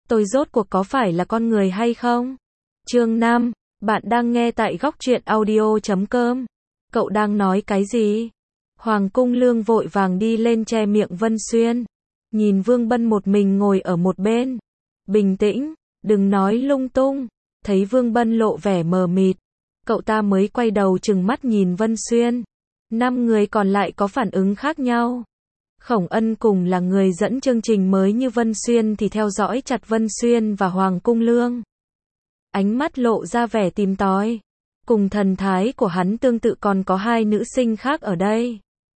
tôi rốt cuộc có phải là con người hay không? Chương 5, bạn đang nghe tại góc truyện audio.com. Cậu đang nói cái gì? Hoàng Cung Lương vội vàng đi lên che miệng Vân Xuyên. Nhìn Vương Bân một mình ngồi ở một bên. Bình tĩnh, đừng nói lung tung. Thấy Vương Bân lộ vẻ mờ mịt, cậu ta mới quay đầu trừng mắt nhìn Vân Xuyên. 5 người còn lại có phản ứng khác nhau. Khổng Ân cùng là người dẫn chương trình mới như Vân Xuyên thì theo dõi chặt Vân Xuyên và Hoàng Cung Lương. Ánh mắt lộ ra vẻ tìm tòi. Cùng thần thái của hắn tương tự còn có 2 nữ sinh khác ở đây.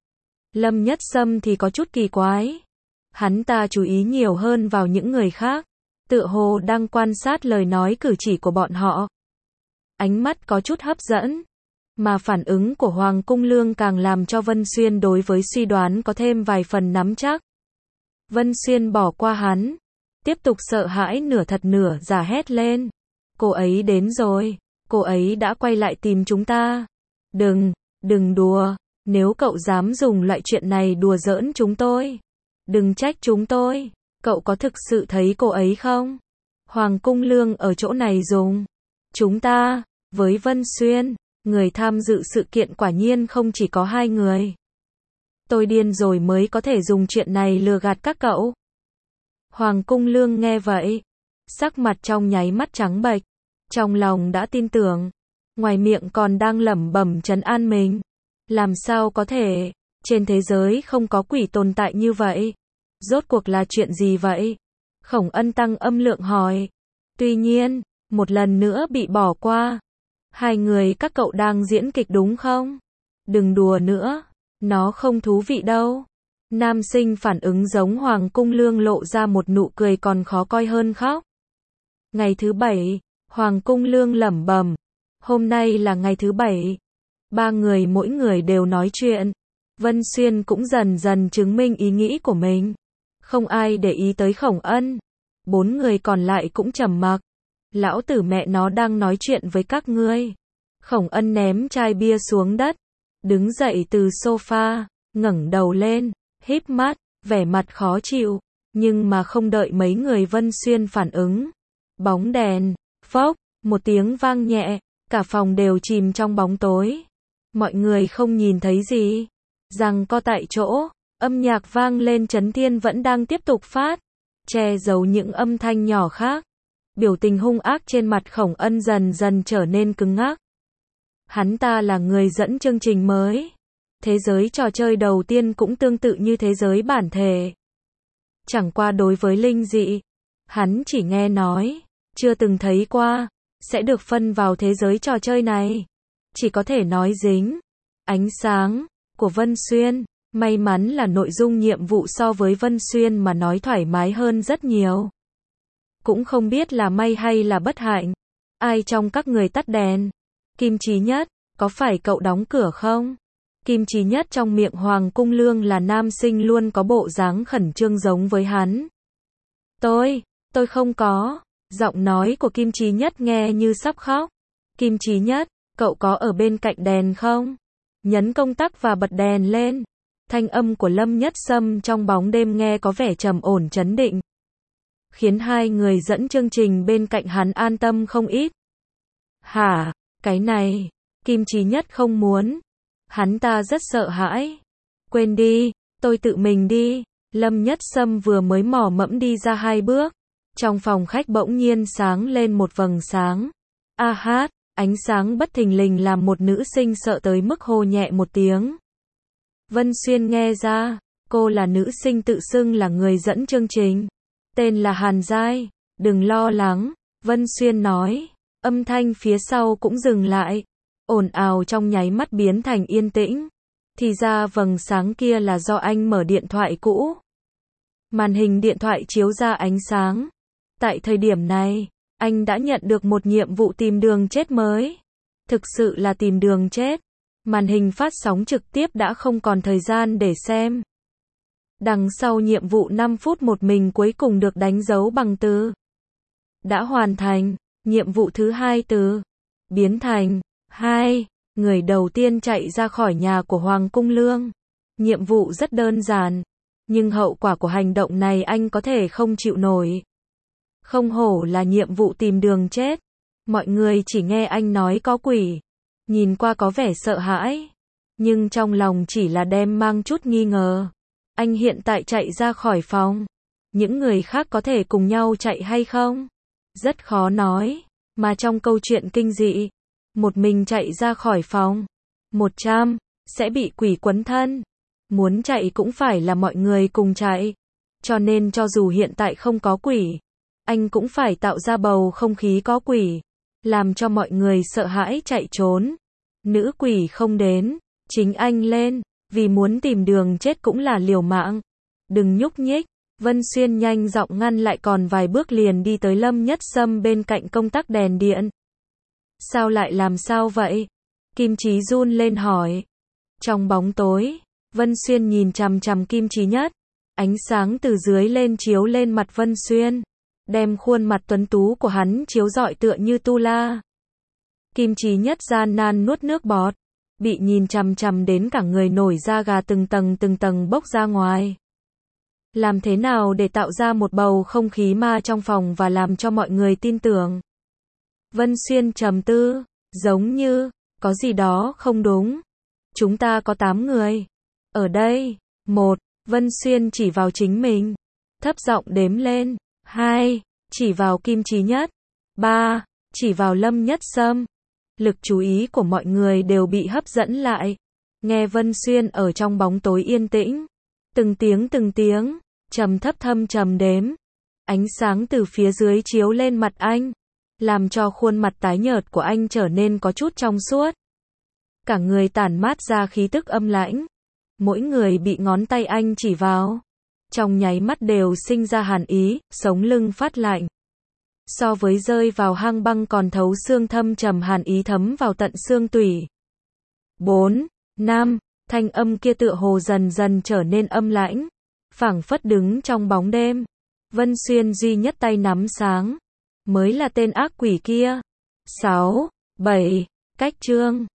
Lâm Nhất Sâm thì có chút kỳ quái. Hắn ta chú ý nhiều hơn vào những người khác, tựa hồ đang quan sát lời nói cử chỉ của bọn họ. Ánh mắt có chút hấp dẫn. Mà phản ứng của Hoàng Cung Lương càng làm cho Vân Xuyên đối với suy đoán có thêm vài phần nắm chắc. Vân Xuyên bỏ qua hắn, tiếp tục sợ hãi nửa thật nửa giả hét lên. Cô ấy đến rồi, cô ấy đã quay lại tìm chúng ta. Đừng đùa, nếu cậu dám dùng loại chuyện này đùa giỡn chúng tôi, đừng trách chúng tôi. Cậu có thực sự thấy cô ấy không? Hoàng Cung Lương ở chỗ này dùng chúng ta với Vân Xuyên. Người tham dự sự kiện quả nhiên không chỉ có 2 người. Tôi điên rồi mới có thể dùng chuyện này lừa gạt các cậu. Hoàng Cung Lương nghe vậy, sắc mặt trong nháy mắt trắng bệch, trong lòng đã tin tưởng, ngoài miệng còn đang lẩm bẩm trấn an mình. Làm sao có thể, trên thế giới không có quỷ tồn tại như vậy. Rốt cuộc là chuyện gì vậy? Khổng Ân tăng âm lượng hỏi. Tuy nhiên, một lần nữa bị bỏ qua. 2 người các cậu đang diễn kịch đúng không? Đừng đùa nữa, nó không thú vị đâu. Nam sinh phản ứng giống Hoàng Cung Lương lộ ra một nụ cười còn khó coi hơn khóc. Ngày thứ 7, Hoàng Cung Lương lẩm bẩm. Hôm nay là ngày thứ 7. 3 người mỗi người đều nói chuyện. Vân Xuyên cũng dần dần chứng minh ý nghĩ của mình. Không ai để ý tới Khổng Ân. 4 người còn lại cũng trầm mặc. Lão tử mẹ nó đang nói chuyện với các ngươi. Khổng Ân ném chai bia xuống đất, đứng dậy từ sofa, ngẩng đầu lên, híp mắt, vẻ mặt khó chịu, nhưng mà không đợi mấy người Vân Xuyên phản ứng. Bóng đèn, phốc, một tiếng vang nhẹ, cả phòng đều chìm trong bóng tối. Mọi người không nhìn thấy gì, giằng co tại chỗ, âm nhạc vang lên chấn thiên vẫn đang tiếp tục phát, che giấu những âm thanh nhỏ khác. Biểu tình hung ác trên mặt Khổng Ân dần dần trở nên cứng ngắc. Hắn ta là người dẫn chương trình mới. Thế giới trò chơi đầu tiên cũng tương tự như thế giới bản thể. Chẳng qua đối với linh dị, hắn chỉ nghe nói, chưa từng thấy qua, sẽ được phân vào thế giới trò chơi này. Chỉ có thể nói dính ánh sáng của Vân Xuyên. May mắn là nội dung nhiệm vụ so với Vân Xuyên mà nói thoải mái hơn rất nhiều. Cũng không biết là may hay là bất hạnh. Ai trong các người tắt đèn? Kim Chí Nhất, có phải cậu đóng cửa không? Kim Chí Nhất trong miệng Hoàng Cung Lương là nam sinh luôn có bộ dáng khẩn trương giống với hắn. Tôi không có. Giọng nói của Kim Chí Nhất nghe như sắp khóc. Kim Chí Nhất, cậu có ở bên cạnh đèn không? Nhấn công tắc và bật đèn lên. Thanh âm của Lâm Nhất Sâm trong bóng đêm nghe có vẻ trầm ổn trấn định, khiến 2 người dẫn chương trình bên cạnh hắn an tâm không ít. Hả, cái này, Kim Chí Nhất không muốn. Hắn ta rất sợ hãi. Quên đi, tôi tự mình đi. Lâm Nhất Sâm vừa mới mò mẫm đi ra 2 bước. Trong phòng khách bỗng nhiên sáng lên một vầng sáng. A hát, ánh sáng bất thình lình làm một nữ sinh sợ tới mức hô nhẹ một tiếng. Vân Xuyên nghe ra, cô là nữ sinh tự xưng là người dẫn chương trình. Tên là Hàn Giai. Đừng lo lắng, Vân Xuyên nói. Âm thanh phía sau cũng dừng lại. Ồn ào trong nháy mắt biến thành yên tĩnh. Thì ra vầng sáng kia là do anh mở điện thoại cũ. Màn hình điện thoại chiếu ra ánh sáng. Tại thời điểm này, anh đã nhận được một nhiệm vụ tìm đường chết mới. Thực sự là tìm đường chết. Màn hình phát sóng trực tiếp đã không còn thời gian để xem. Đằng sau nhiệm vụ 5 phút một mình cuối cùng được đánh dấu bằng từ đã hoàn thành. Nhiệm vụ thứ 2 từ biến thành 2. Người đầu tiên chạy ra khỏi nhà của Hoàng Cung Lương. Nhiệm vụ rất đơn giản, nhưng hậu quả của hành động này anh có thể không chịu nổi. Không hổ là nhiệm vụ tìm đường chết. Mọi người chỉ nghe anh nói có quỷ. Nhìn qua có vẻ sợ hãi. Nhưng trong lòng chỉ là đem mang chút nghi ngờ. Anh hiện tại chạy ra khỏi phòng. Những người khác có thể cùng nhau chạy hay không? Rất khó nói. Mà trong câu chuyện kinh dị, một mình chạy ra khỏi phòng, 100, sẽ bị quỷ quấn thân. Muốn chạy cũng phải là mọi người cùng chạy. Cho nên cho dù hiện tại không có quỷ, anh cũng phải tạo ra bầu không khí có quỷ, làm cho mọi người sợ hãi chạy trốn. Nữ quỷ không đến, chính anh lên, vì muốn tìm đường chết cũng là liều mạng. Đừng nhúc nhích. Vân Xuyên nhanh giọng ngăn lại, còn vài bước liền đi tới Lâm Nhất Sâm bên cạnh công tắc đèn điện. Sao lại làm sao vậy? Kim Chí run lên hỏi. Trong bóng tối, Vân Xuyên nhìn chằm chằm Kim Chí Nhất. Ánh sáng từ dưới lên chiếu lên mặt Vân Xuyên, đem khuôn mặt tuấn tú của hắn chiếu rọi tựa như tu la. Kim Chí Nhất gian nan nuốt nước bọt, bị nhìn chằm chằm đến cả người nổi da gà từng tầng bốc ra ngoài. Làm thế nào để tạo ra một bầu không khí ma trong phòng và làm cho mọi người tin tưởng? Vân Xuyên trầm tư, giống như có gì đó không đúng. Chúng ta có 8 người ở đây. 1. Vân Xuyên chỉ vào chính mình, thấp giọng đếm lên. 2. Chỉ vào Kim Chí Nhất. 3. Chỉ vào Lâm Nhất Sâm. Lực chú ý của mọi người đều bị hấp dẫn lại. Nghe Vân Xuyên ở trong bóng tối yên tĩnh, từng tiếng, trầm thấp thâm trầm đếm. Ánh sáng từ phía dưới chiếu lên mặt anh, làm cho khuôn mặt tái nhợt của anh trở nên có chút trong suốt. Cả người tản mát ra khí tức âm lãnh. Mỗi người bị ngón tay anh chỉ vào, trong nháy mắt đều sinh ra hàn ý, sống lưng phát lạnh. So với rơi vào hang băng còn thấu xương, thâm trầm hàn ý thấm vào tận xương tủy. 4, 5, thanh âm kia tựa hồ dần dần trở nên âm lãnh, phảng phất đứng trong bóng đêm. Vân Xuyên duy nhất tay nắm sáng, mới là tên ác quỷ kia. 6, 7, cách chương